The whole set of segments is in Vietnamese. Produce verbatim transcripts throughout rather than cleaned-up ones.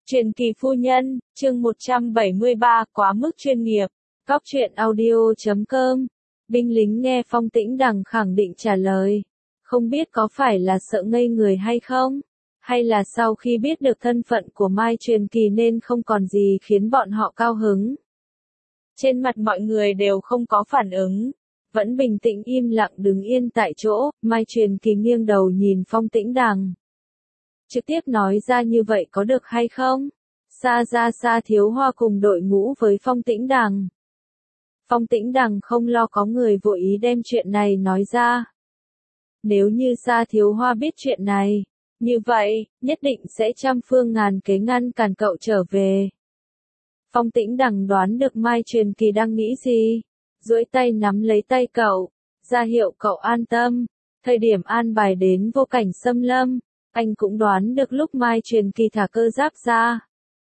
Truyền kỳ phu nhân, chương một trăm bảy mươi ba, quá mức chuyên nghiệp. Góc truyện audio chấm com. Binh lính nghe Phong Tĩnh Đằng khẳng định trả lời. Không biết có phải là sợ ngây người hay không? Hay là sau khi biết được thân phận của Mai Truyền Kỳ nên không còn gì khiến bọn họ cao hứng? Trên mặt mọi người đều không có phản ứng. Vẫn bình tĩnh im lặng đứng yên tại chỗ, Mai Truyền Kỳ nghiêng đầu nhìn Phong Tĩnh Đằng. Trực tiếp nói ra như vậy có được hay không? Xa ra xa Thiếu Hoa cùng đội ngũ với Phong Tĩnh Đằng. Phong Tĩnh Đằng không lo có người vội ý đem chuyện này nói ra. Nếu như Sa Thiếu Hoa biết chuyện này, như vậy, nhất định sẽ trăm phương ngàn kế ngăn cản cậu trở về. Phong Tĩnh Đằng đoán được Mai Truyền Kỳ đang nghĩ gì, duỗi tay nắm lấy tay cậu, ra hiệu cậu an tâm. Thời điểm an bài đến Vô Cảnh Xâm Lâm, anh cũng đoán được lúc Mai Truyền Kỳ thả cơ giáp ra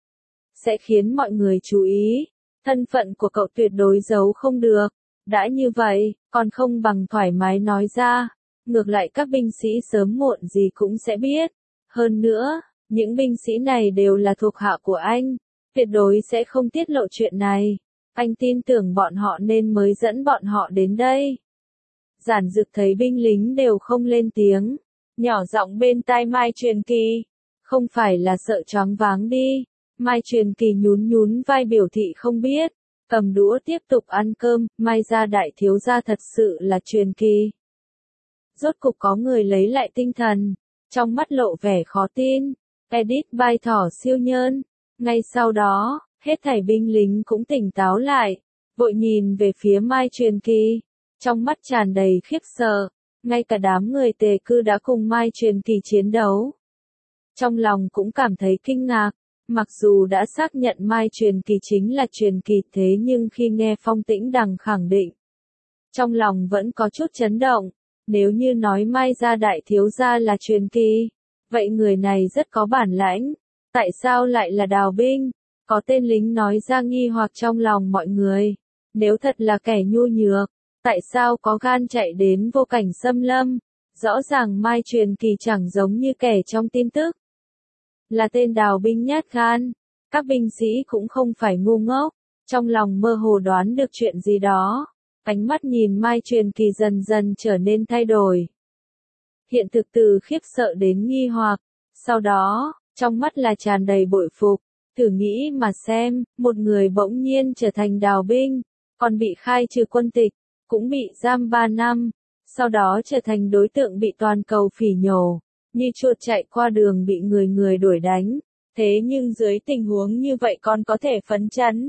sẽ khiến mọi người chú ý. Thân phận của cậu tuyệt đối giấu không được. Đã như vậy, còn không bằng thoải mái nói ra. Ngược lại các binh sĩ sớm muộn gì cũng sẽ biết. Hơn nữa, những binh sĩ này đều là thuộc hạ của anh. Tuyệt đối sẽ không tiết lộ chuyện này. Anh tin tưởng bọn họ nên mới dẫn bọn họ đến đây. Giản Dực thấy binh lính đều không lên tiếng, nhỏ giọng bên tai Mai Truyền Kỳ. Không phải là sợ choáng váng đi. Mai Truyền Kỳ nhún nhún vai biểu thị không biết. Cầm đũa tiếp tục ăn cơm. Mai gia đại thiếu gia thật sự là Truyền Kỳ. Rốt cục có người lấy lại tinh thần. Trong mắt lộ vẻ khó tin. Edit by Thỏ Siêu Nhơn. Ngay sau đó, hết thảy binh lính cũng tỉnh táo lại. Vội nhìn về phía Mai Truyền Kỳ. Trong mắt tràn đầy khiếp sợ. Ngay cả đám người tề cư đã cùng Mai Truyền Kỳ chiến đấu. Trong lòng cũng cảm thấy kinh ngạc. Mặc dù đã xác nhận Mai Truyền Kỳ chính là Truyền Kỳ thế nhưng khi nghe Phong Tĩnh Đằng khẳng định, trong lòng vẫn có chút chấn động. Nếu như nói Mai gia đại thiếu gia là Truyền Kỳ, vậy người này rất có bản lãnh. Tại sao lại là đào binh? Có tên lính nói ra nghi hoặc trong lòng mọi người. Nếu thật là kẻ nhu nhược, tại sao có gan chạy đến Vô Cảnh Xâm Lâm? Rõ ràng Mai Truyền Kỳ chẳng giống như kẻ trong tin tức. Là tên đào binh nhát gan. Các binh sĩ cũng không phải ngu ngốc. Trong lòng mơ hồ đoán được chuyện gì đó. Ánh mắt nhìn Mai Truyền Kỳ dần dần trở nên thay đổi. Hiện thực từ khiếp sợ đến nghi hoặc. Sau đó, trong mắt là tràn đầy bội phục. Thử nghĩ mà xem, một người bỗng nhiên trở thành đào binh, còn bị khai trừ quân tịch, cũng bị giam ba năm, sau đó trở thành đối tượng bị toàn cầu phỉ nhổ, như chuột chạy qua đường bị người người đuổi đánh. Thế nhưng dưới tình huống như vậy còn có thể phấn chấn.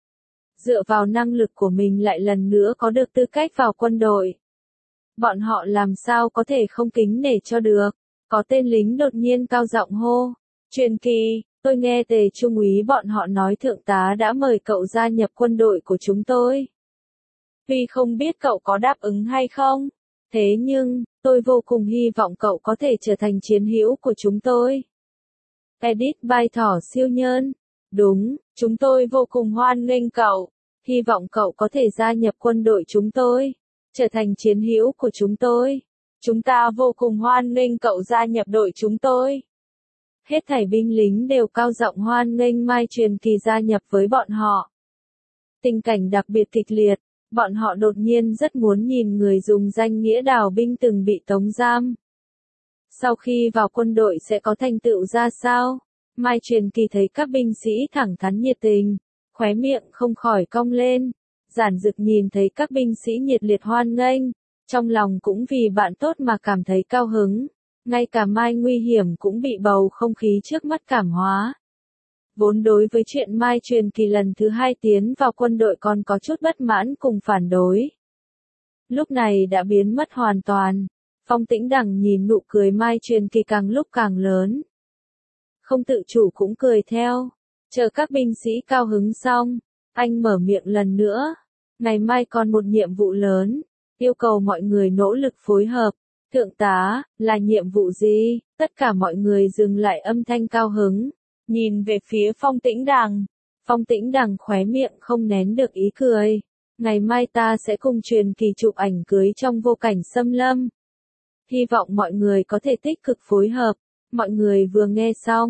Dựa vào năng lực của mình lại lần nữa có được tư cách vào quân đội. Bọn họ làm sao có thể không kính nể cho được. Có tên lính đột nhiên cao giọng hô. Truyền Kỳ, tôi nghe Tề Trung úy bọn họ nói thượng tá đã mời cậu gia nhập quân đội của chúng tôi. Tuy không biết cậu có đáp ứng hay không, thế nhưng, tôi vô cùng hy vọng cậu có thể trở thành chiến hữu của chúng tôi. Edit by Thỏ Siêu Nhơn. Đúng, chúng tôi vô cùng hoan nghênh cậu. Hy vọng cậu có thể gia nhập quân đội chúng tôi, trở thành chiến hữu của chúng tôi. Chúng ta vô cùng hoan nghênh cậu gia nhập đội chúng tôi. Hết thảy binh lính đều cao giọng hoan nghênh Mai Truyền Kỳ gia nhập với bọn họ. Tình cảnh đặc biệt kịch liệt. Bọn họ đột nhiên rất muốn nhìn người dùng danh nghĩa đào binh từng bị tống giam. Sau khi vào quân đội sẽ có thành tựu ra sao? Mai Truyền Kỳ thấy các binh sĩ thẳng thắn nhiệt tình, khóe miệng không khỏi cong lên. Giản Dực nhìn thấy các binh sĩ nhiệt liệt hoan nghênh, trong lòng cũng vì bạn tốt mà cảm thấy cao hứng. Ngay cả Mai Nguy Hiểm cũng bị bầu không khí trước mắt cảm hóa. Vốn đối với chuyện Mai Truyền Kỳ lần thứ hai tiến vào quân đội còn có chút bất mãn cùng phản đối. Lúc này đã biến mất hoàn toàn. Phong Tĩnh Đằng nhìn nụ cười Mai Truyền Kỳ càng lúc càng lớn. Không tự chủ cũng cười theo. Chờ các binh sĩ cao hứng xong, anh mở miệng lần nữa. Ngày mai còn một nhiệm vụ lớn, yêu cầu mọi người nỗ lực phối hợp. Thượng tá, là nhiệm vụ gì? Tất cả mọi người dừng lại âm thanh cao hứng. Nhìn về phía Phong Tĩnh Đằng. Phong Tĩnh Đằng khóe miệng không nén được ý cười. Ngày mai ta sẽ cùng Truyền Kỳ chụp ảnh cưới trong Vô Cảnh Xâm Lâm. Hy vọng mọi người có thể tích cực phối hợp. Mọi người vừa nghe xong,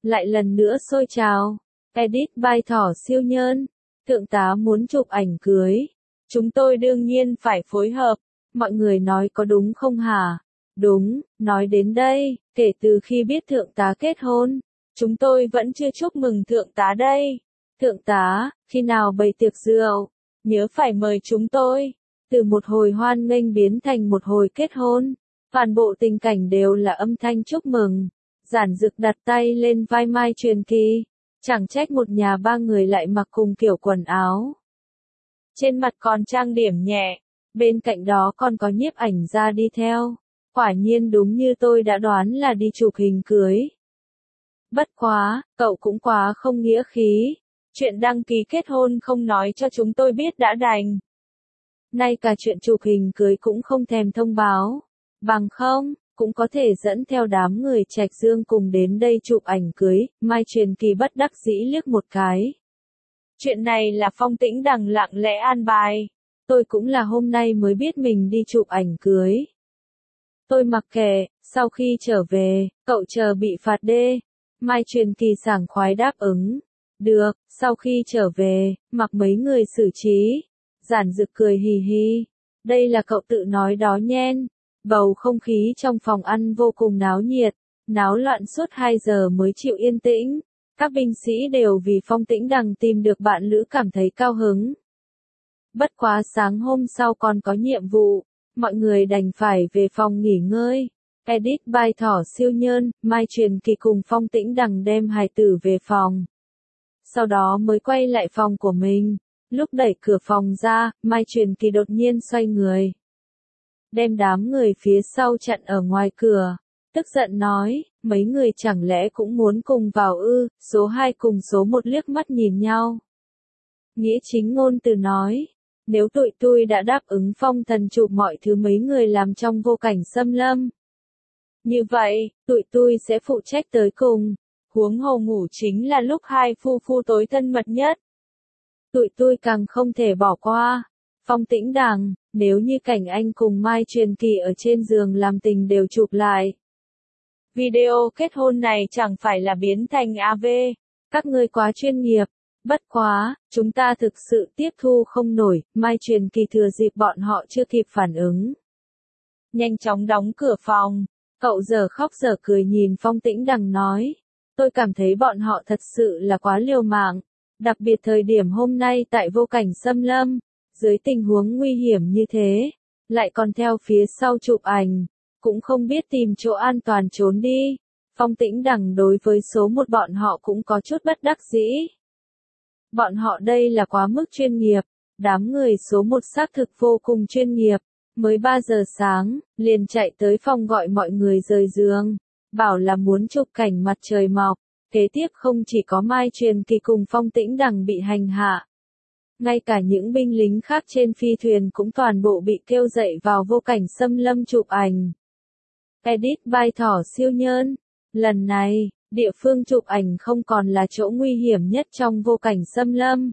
lại lần nữa sôi trào. Edit by Thỏ Siêu Nhân. Thượng tá muốn chụp ảnh cưới. Chúng tôi đương nhiên phải phối hợp. Mọi người nói có đúng không hả? Đúng, nói đến đây, kể từ khi biết thượng tá kết hôn, chúng tôi vẫn chưa chúc mừng thượng tá đây. Thượng tá, khi nào bày tiệc rượu, nhớ phải mời chúng tôi. Từ một hồi hoan nghênh biến thành một hồi kết hôn, toàn bộ tình cảnh đều là âm thanh chúc mừng. Giản Dực đặt tay lên vai Mai Truyền Kỳ, chẳng trách một nhà ba người lại mặc cùng kiểu quần áo. Trên mặt còn trang điểm nhẹ, bên cạnh đó còn có nhiếp ảnh gia đi theo. Quả nhiên đúng như tôi đã đoán là đi chụp hình cưới. Bất quá, cậu cũng quá không nghĩa khí. Chuyện đăng ký kết hôn không nói cho chúng tôi biết đã đành. Nay cả chuyện chụp hình cưới cũng không thèm thông báo. Bằng không, cũng có thể dẫn theo đám người Trạch Dương cùng đến đây chụp ảnh cưới. Mai Truyền Kỳ bất đắc dĩ liếc một cái. Chuyện này là Phong Tĩnh Đằng lặng lẽ an bài. Tôi cũng là hôm nay mới biết mình đi chụp ảnh cưới. Tôi mặc kệ, sau khi trở về, cậu chờ bị phạt đê. Mai Truyền Kỳ sảng khoái đáp ứng. Được, sau khi trở về, mặc mấy người xử trí. Giản Dực cười hì hì. Đây là cậu tự nói đó nhen. Bầu không khí trong phòng ăn vô cùng náo nhiệt, náo loạn suốt hai giờ mới chịu yên tĩnh. Các binh sĩ đều vì Phong Tĩnh Đằng tìm được bạn lữ cảm thấy cao hứng. Bất quá sáng hôm sau còn có nhiệm vụ, mọi người đành phải về phòng nghỉ ngơi. Edit by Thỏ Siêu Nhân, Mai Truyền Kỳ cùng Phong Tĩnh Đằng đem hài tử về phòng. Sau đó mới quay lại phòng của mình. Lúc đẩy cửa phòng ra, Mai Truyền Kỳ đột nhiên xoay người. Đem đám người phía sau chặn ở ngoài cửa. Tức giận nói, mấy người chẳng lẽ cũng muốn cùng vào ư? Số hai cùng số một liếc mắt nhìn nhau. Nghĩa chính ngôn từ nói, nếu tụi tôi đã đáp ứng Phong Thần chụp mọi thứ mấy người làm trong vô cảnh xâm lâm. Như vậy, tụi tôi sẽ phụ trách tới cùng. Huống hồ ngủ chính là lúc hai phu phu tối thân mật nhất. Tụi tôi càng không thể bỏ qua. Phong Tĩnh Đằng, nếu như cảnh anh cùng Mai Truyền Kỳ ở trên giường làm tình đều chụp lại. Video kết hôn này chẳng phải là biến thành a vê. Các ngươi quá chuyên nghiệp. Bất quá, chúng ta thực sự tiếp thu không nổi. Mai Truyền Kỳ thừa dịp bọn họ chưa kịp phản ứng. Nhanh chóng đóng cửa phòng. Cậu giờ khóc giờ cười nhìn Phong Tĩnh Đằng nói. Tôi cảm thấy bọn họ thật sự là quá liều mạng. Đặc biệt thời điểm hôm nay tại vô cảnh xâm lâm. Dưới tình huống nguy hiểm như thế. Lại còn theo phía sau chụp ảnh. Cũng không biết tìm chỗ an toàn trốn đi. Phong Tĩnh Đằng đối với số một bọn họ cũng có chút bất đắc dĩ. Bọn họ đây là quá mức chuyên nghiệp. Đám người số một xác thực vô cùng chuyên nghiệp. Mới ba giờ sáng, liền chạy tới phòng gọi mọi người rời giường. Bảo là muốn chụp cảnh mặt trời mọc. Kế tiếp không chỉ có Mai Truyền Kỳ cùng Phong Tĩnh Đằng bị hành hạ. Ngay cả những binh lính khác trên phi thuyền cũng toàn bộ bị kêu dậy vào vô cảnh xâm lâm chụp ảnh. Edit by Thỏ Siêu Nhân. Lần này, địa phương chụp ảnh không còn là chỗ nguy hiểm nhất trong vô cảnh xâm lâm.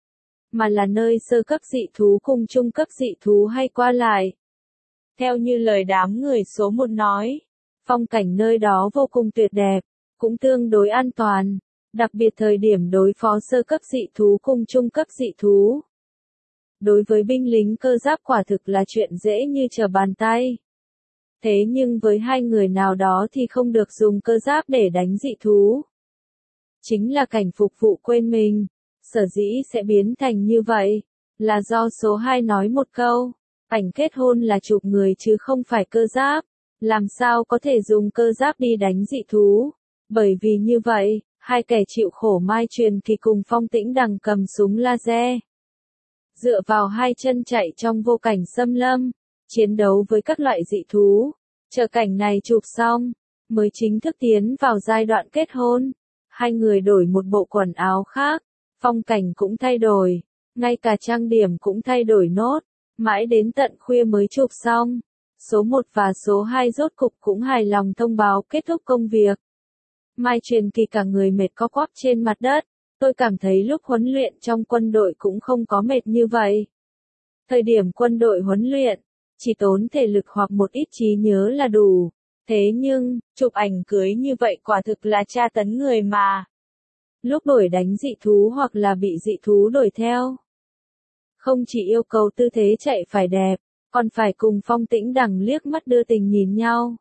Mà là nơi sơ cấp dị thú cùng trung cấp dị thú hay qua lại. Theo như lời đám người số một nói, phong cảnh nơi đó vô cùng tuyệt đẹp, cũng tương đối an toàn. Đặc biệt thời điểm đối phó sơ cấp dị thú cùng trung cấp dị thú. Đối với binh lính cơ giáp quả thực là chuyện dễ như trở bàn tay. Thế nhưng với hai người nào đó thì không được dùng cơ giáp để đánh dị thú. Chính là cảnh phục vụ quên mình. Sở dĩ sẽ biến thành như vậy. Là do số hai nói một câu. Ảnh kết hôn là chụp người chứ không phải cơ giáp. Làm sao có thể dùng cơ giáp đi đánh dị thú. Bởi vì như vậy, hai kẻ chịu khổ Mai Truyền Kỳ cùng Phong Tĩnh Đằng cầm súng laser. Dựa vào hai chân chạy trong vô cảnh xâm lâm. Chiến đấu với các loại dị thú. Chờ cảnh này chụp xong. Mới chính thức tiến vào giai đoạn kết hôn. Hai người đổi một bộ quần áo khác. Phong cảnh cũng thay đổi. Ngay cả trang điểm cũng thay đổi nốt. Mãi đến tận khuya mới chụp xong. Số một và số hai rốt cục cũng hài lòng thông báo kết thúc công việc. Mai Truyền Kỳ cả người mệt co quắp trên mặt đất. Tôi cảm thấy lúc huấn luyện trong quân đội cũng không có mệt như vậy. Thời điểm quân đội huấn luyện, chỉ tốn thể lực hoặc một ít trí nhớ là đủ. Thế nhưng, chụp ảnh cưới như vậy quả thực là tra tấn người mà. Lúc đuổi đánh dị thú hoặc là bị dị thú đuổi theo. Không chỉ yêu cầu tư thế chạy phải đẹp, còn phải cùng Phong Tĩnh Đằng liếc mắt đưa tình nhìn nhau.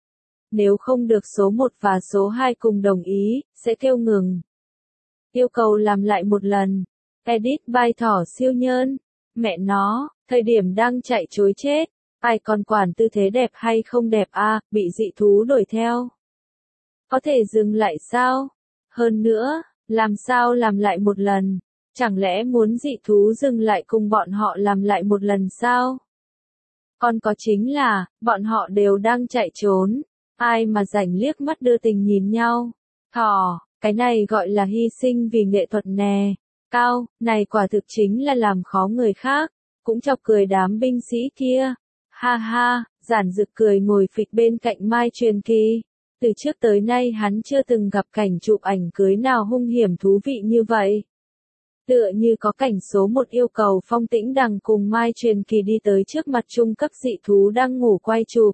Nếu không được số một và số hai cùng đồng ý, sẽ kêu ngừng. Yêu cầu làm lại một lần. Edit by Thỏ Siêu Nhơn. Mẹ nó, thời điểm đang chạy trối chết. Ai còn quản tư thế đẹp hay không đẹp à, bị dị thú đuổi theo. Có thể dừng lại sao? Hơn nữa, làm sao làm lại một lần? Chẳng lẽ muốn dị thú dừng lại cùng bọn họ làm lại một lần sao? Còn có chính là, bọn họ đều đang chạy trốn. Ai mà rảnh liếc mắt đưa tình nhìn nhau. Thỏ, cái này gọi là hy sinh vì nghệ thuật nè. Cao, này quả thực chính là làm khó người khác. Cũng chọc cười đám binh sĩ kia. Ha ha, Giản Dực cười ngồi phịch bên cạnh Mai Truyền Kỳ. Từ trước tới nay hắn chưa từng gặp cảnh chụp ảnh cưới nào hung hiểm thú vị như vậy. Tựa như có cảnh số một yêu cầu Phong Tĩnh Đằng cùng Mai Truyền Kỳ đi tới trước mặt trung cấp dị thú đang ngủ quay chụp.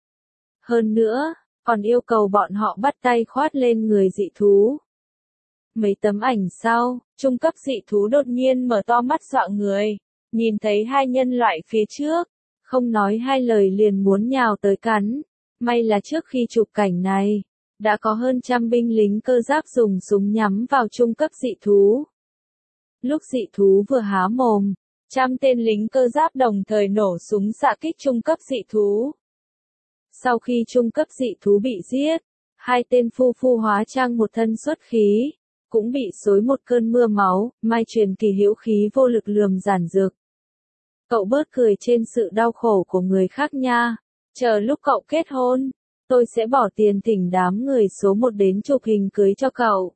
Hơn nữa, còn yêu cầu bọn họ bắt tay khoát lên người dị thú. Mấy tấm ảnh sau, trung cấp dị thú đột nhiên mở to mắt dọa người, nhìn thấy hai nhân loại phía trước, không nói hai lời liền muốn nhào tới cắn. May là trước khi chụp cảnh này, đã có hơn trăm binh lính cơ giáp dùng súng nhắm vào trung cấp dị thú. Lúc dị thú vừa há mồm, trăm tên lính cơ giáp đồng thời nổ súng xạ kích trung cấp dị thú. Sau khi trung cấp dị thú bị giết, hai tên phu phu hóa trang một thân xuất khí, cũng bị xối một cơn mưa máu. Mai Truyền Kỳ hữu khí vô lực lườm Giản Dực. Cậu bớt cười trên sự đau khổ của người khác nha. Chờ lúc cậu kết hôn, tôi sẽ bỏ tiền thỉnh đám người số một đến chụp hình cưới cho cậu.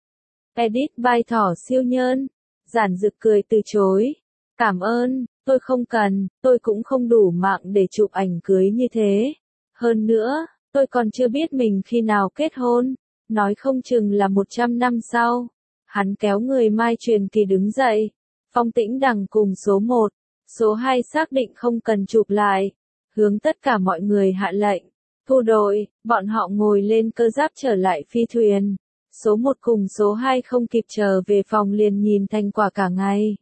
Edit by Thỏ Siêu Nhơn. Giản Dực cười từ chối. Cảm ơn, tôi không cần, tôi cũng không đủ mạng để chụp ảnh cưới như thế. Hơn nữa, tôi còn chưa biết mình khi nào kết hôn, nói không chừng là một trăm năm sau. Hắn kéo người Mai Truyền Kỳ đứng dậy. Phong Tĩnh Đằng cùng số một, số hai xác định không cần chụp lại. Hướng tất cả mọi người hạ lệnh. Thu đội, bọn họ ngồi lên cơ giáp trở lại phi thuyền. Số một cùng số hai không kịp trở về phòng liền nhìn thành quả cả ngày.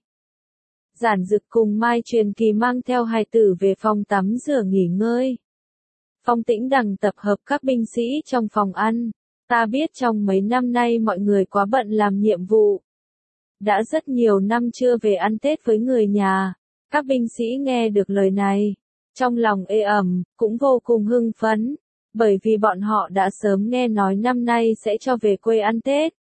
Giản Dực cùng Mai Truyền Kỳ mang theo hài tử về phòng tắm rửa nghỉ ngơi. Phong Tĩnh Đằng tập hợp các binh sĩ trong phòng ăn. Ta biết trong mấy năm nay mọi người quá bận làm nhiệm vụ. Đã rất nhiều năm chưa về ăn Tết với người nhà. Các binh sĩ nghe được lời này, trong lòng ê ẩm, cũng vô cùng hưng phấn. Bởi vì bọn họ đã sớm nghe nói năm nay sẽ cho về quê ăn Tết.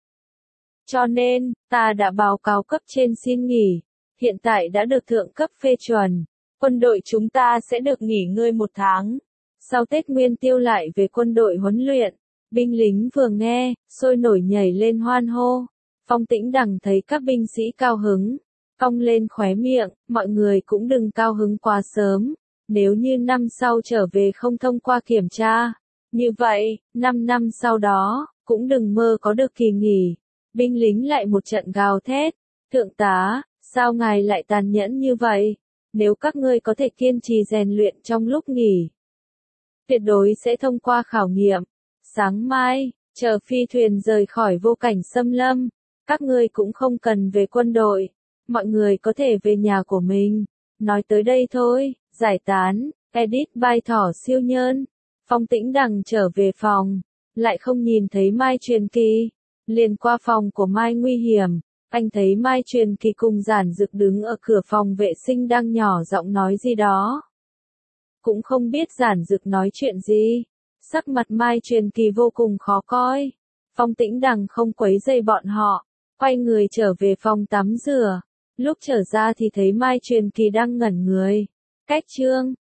Cho nên, ta đã báo cáo cấp trên xin nghỉ. Hiện tại đã được thượng cấp phê chuẩn. Quân đội chúng ta sẽ được nghỉ ngơi một tháng. Sau Tết Nguyên Tiêu lại về quân đội huấn luyện. Binh lính vừa nghe, sôi nổi nhảy lên hoan hô. Phong Tĩnh Đằng thấy các binh sĩ cao hứng, cong lên khóe miệng, mọi người cũng đừng cao hứng quá sớm. Nếu như năm sau trở về không thông qua kiểm tra, như vậy, năm năm sau đó, cũng đừng mơ có được kỳ nghỉ. Binh lính lại một trận gào thét. Thượng tá, sao ngài lại tàn nhẫn như vậy? Nếu các ngươi có thể kiên trì rèn luyện trong lúc nghỉ, tuyệt đối sẽ thông qua khảo nghiệm. Sáng mai, chờ phi thuyền rời khỏi vô cảnh xâm lâm, các ngươi cũng không cần về quân đội. Mọi người có thể về nhà của mình. Nói tới đây thôi, giải tán. Edit by Thỏ Siêu Nhơn. Phong Tĩnh Đằng trở về phòng, lại không nhìn thấy Mai Truyền Kỳ. Liền qua phòng của Mai Nguy Hiểm, anh thấy Mai Truyền Kỳ cùng Giản Dực đứng ở cửa phòng vệ sinh đang nhỏ giọng nói gì đó. Cũng không biết Giản Dực nói chuyện gì. Sắc mặt Mai Truyền Kỳ vô cùng khó coi. Phong Tĩnh Đằng không quấy rầy bọn họ, quay người trở về phòng tắm rửa. Lúc trở ra thì thấy Mai Truyền Kỳ đang ngẩn người. Cách chương